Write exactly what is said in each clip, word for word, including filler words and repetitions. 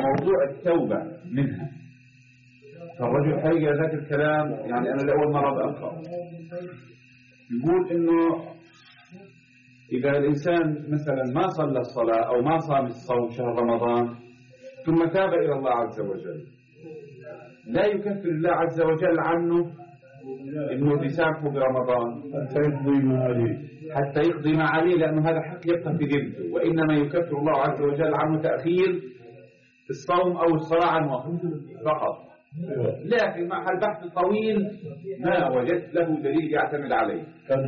موضوع التوبة منها. فالرجل حقيقة ذات الكلام يعني أنا لأول مرة بألقى يقول إنه إذا الإنسان مثلا ما صلى الصلاة أو ما صام الصوم شهر رمضان ثم تاب إلى الله عز وجل لا يكفر الله عز وجل عنه إنه بيسامحه برمضان حتى يقضي ما عليه حتى يقضي ما عليه، لأنه هذا حق يبقى في ذمته، وإنما يكفر الله عز وجل عنه تأخير الصوم أو الصلاة عن وقت فقط. لكن مع البحث الطويل ما وجدت له دليل يعتمد عليه.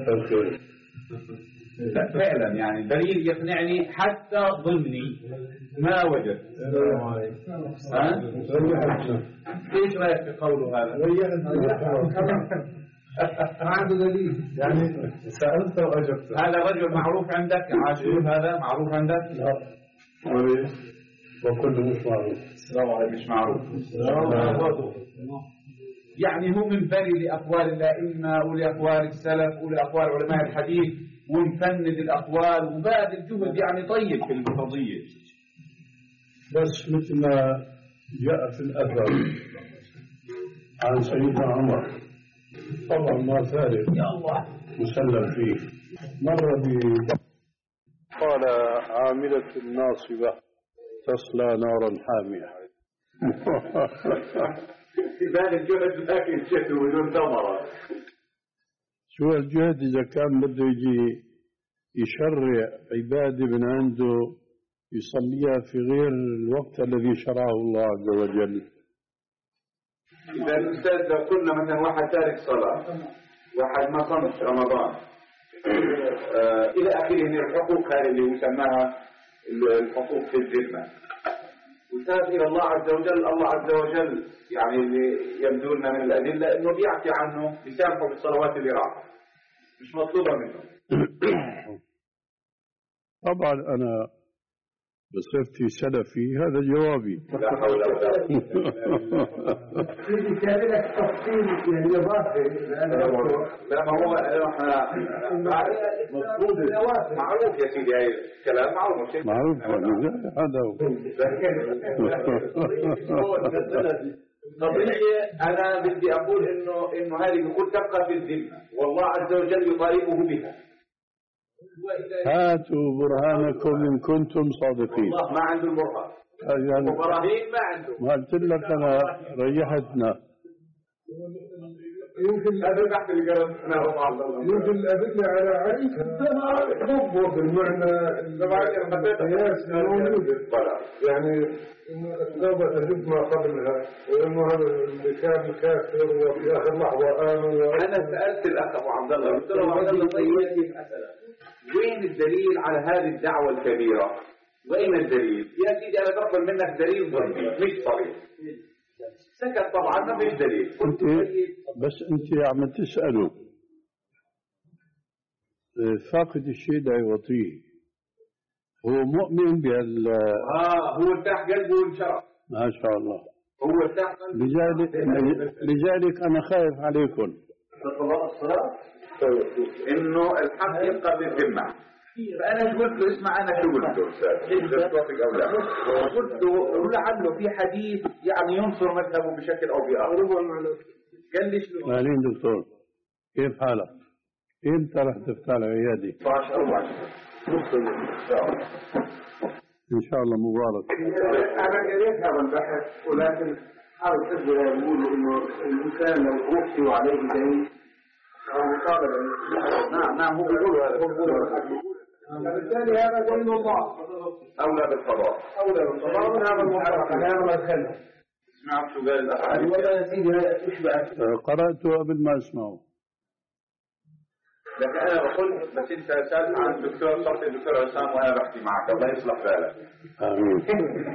لا فعلا يعني دليل يقنعني حتى ضمني ما وجدت. ها؟ ايش رايك في قوله هذا؟ ما عنده دليل يعني سألت وأجبت. هذا رجل معروف عندك عاشور؟ هذا معروف عندك؟ لا وكله مش معروف. السلام عليكم. مش معروف. يعني هو من بني لأقوال الأئمة ولأقوال السلف ولأقوال علماء الحديث ونفند الأقوال وباذل جهد يعني طيب في القضية. بس مثل ما جاء في الأثر عن سيدنا عمر طبعا ما ثالث مسلم فيه مر ب قال عاملة ناصبة تصلى نارا حامية. باذل الجهد لكن شكله بدون ثمرة. شو الجهد إذا كان بده يجي يشرع عبادة من عنده يصليها في غير الوقت الذي شرعه الله عز وجل. إذا الأستاذ لو قلنا مثلا واحد تارك صلاة واحد ما صامش رمضان آه إلى آخره من الحقوق هذه اللي يسماها الحقوق في الذمة وتاب إلى الله عز وجل، الله عز وجل يعني اللي يبدو لنا من الأدلة إنه بيعفي عنه بيسامحه بالصلوات اللي راح مش مطلوبة منه. طبعا أنا بصفتي سلفي هذا جوابي. لا حول ولا قوة إلا بالله. لا ما هو احنا مفروض معروف يا سيدي هاي الكلام معروف معروف هذا هو. قضية أنا بدي أقول إنه إنه هذه بيقول تبقى في الذمة والله عز وجل يطالبه بها. هاتوا برهانكم إن كنتم صادقين. والله ما عنده البرهان. يعني إبراهيم ما عنده. ما قلت لك أنا ريحتنا. يمكن هذا البحث اللي قرأناه مع الله. يمكن الأدلة على عكس ضبط بالمعنى القياس موجود. يعني إنه التوبة تجب ما قبلها وإنه هذا اللي كان كافر وفي آخر لحظة آمن. أنا سألت الأخ أبو عبد الله قلت له عبد الله طيب مثلا وين الدليل على هذه الدعوة الكبيرة؟ وين الدليل؟ يا سيدي أنا بقبل منك دليل ضمني مش صريح. سكت طبعا ما فيش دليل. أنت بس أنت عم تسأله فاقد الشيء لا يعطيه. هو مؤمن بال آه هو ارتاح قلبه وانشرح. ما شاء الله. هو ارتاح قلبه. لذلك لذلك أنا خايف عليكم. الصلاة إنه الحق يبقى بالذمة. فأنا قلت له اسمع أنا شو قلت له قلت له لعله في حديث يعني ينصر مذهبه بشكل أو بآخر. قال لي شنو؟ مالين دكتور كيف حالك؟ إمتى رح تفتح العيادة؟ اثني عشر أربعة عشر إن شاء الله مبارك. أنا قريت هذا البحث ولكن حاول تقدر يقول إنه الإنسان لو وفي عليه دين أو مطالبة. نعم نعم هو بيقول هذا. بالتالي هذا دين الله أولى بالقضاء. أولى بالقضاء من هذا المطلق هذا ما يتكلم. اسمعوا شو قال الأخ. والله يا سيدي تشبه. قرأته قبل ما أسمعه. لكن أنا بقول بس أنت سألت عن الدكتور صرت الدكتور عصام وأنا بحكي معك الله يصلح بالك. آمين.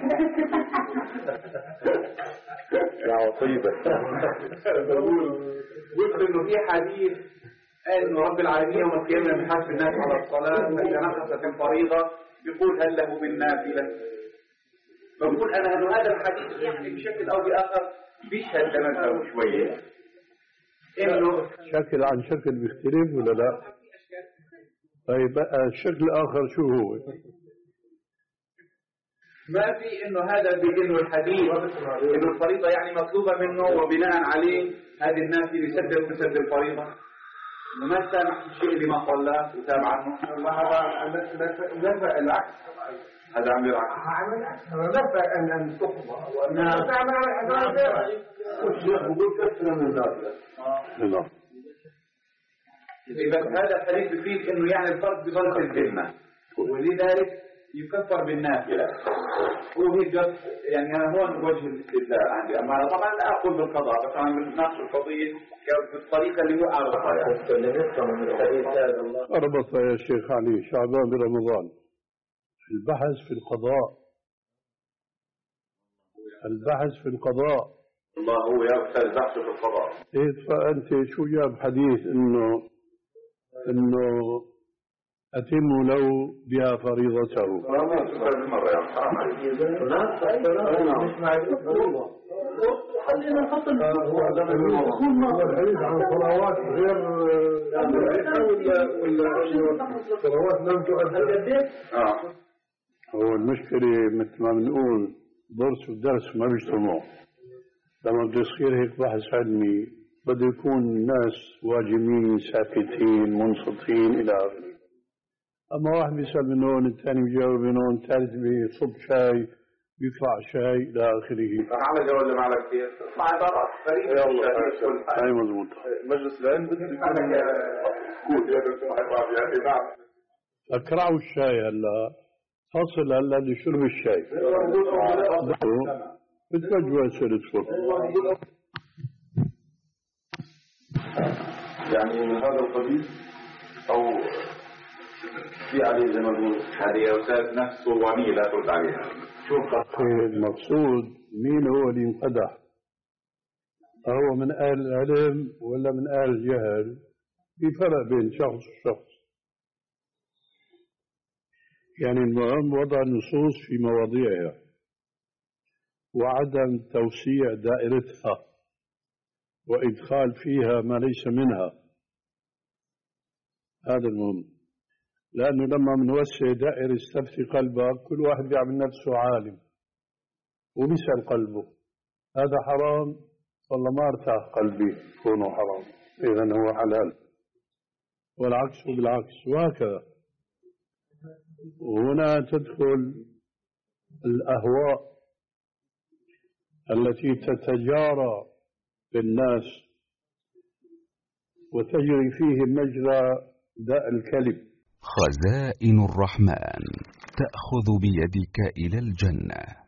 دعوة طيبة. بقول قلت إنه في حديث إنه رب العالمين يوم القيامة يحاسب الناس على الصلاة فإذا نقصت الفريضة يقول هل له بالنافلة. بقول أنا إنه هذا الحديث يعني بشكل أو بآخر بيشهد لمذهبه شوية. إنه شكل عن شكل بيختلف ولا لا؟ طيب الشكل الآخر شو هو؟ ما في انه هذا بإنه الحديث انه الفريضة يعني مطلوبة منه وبناء عليه هذه الناس اللي يسدد بسد الفريضة ما سامح الشيء اللي ما صلاه وتابع عنه. هذا نفع العكس، هذا عم يلعب هذا نفع ان ان تقضى وانها تعمل عبادة. والشيخ بيقول كثر من ذلك. نعم. بس هذا الحديث بفيد انه يعني الفرد بظل في الذمة ولذلك يكفر بالنافلة. وهي جد يعني أنا هون وجه الاستدلال عندي. أما أنا طبعا لا أقول بالقضاء بس أنا بناقش القضية بالطريقة اللي هو أربطها يعني. أربط يا شيخ علي شعبان برمضان. البحث في القضاء، البحث في القضاء. الله هو يا أستاذ البحث في القضاء. إيه فأنت شو جاب حديث إنه إنه أتم له بها فريضته. خلينا نحط الحديث عن صلوات غير ولا صلوات لم تؤدى. هو المشكلة مثل ما بنقول درس ودرس ما بيجتمعوا. لما بده يصير هيك بحث علمي بده يكون الناس واجمين ساكتين منصتين إلى آخره. أما واحد بيسأل من هون الثاني بيجاوب من هون الثالث بيصب شاي بيطلع شاي إلى آخره. أنا على جوال اللي معك كثير مع عبارات فريدة. هاي مضبوط. مجلس العلم بده يكون أكرعوا الشاي هلا فصل هلا لشرب الشاي. بتوجه أسئلة تفضل. يعني من هذا القبيل أو في عليه زي ما نقول هذه يا أستاذ نفس صوانية لا ترد عليها. شو المقصود مين هو اللي انقدح؟ هو من أهل العلم ولا من أهل الجهل؟ في فرق بين شخص وشخص. يعني المهم وضع النصوص في مواضيعها وعدم توسيع دائرتها وإدخال فيها ما ليس منها. هذا المهم. لأنه لما منوسع دائرة استفتي قلبك كل واحد بيعمل نفسه عالم وبيسأل قلبه هذا حرام والله ما ارتاح قلبي كونه حرام إذن هو حلال والعكس بالعكس وهكذا. وهنا تدخل الأهواء التي تتجارى بالناس وتجري فيه مجرى داء الكلب. خزائن الرحمن تأخذ بيدك إلى الجنة.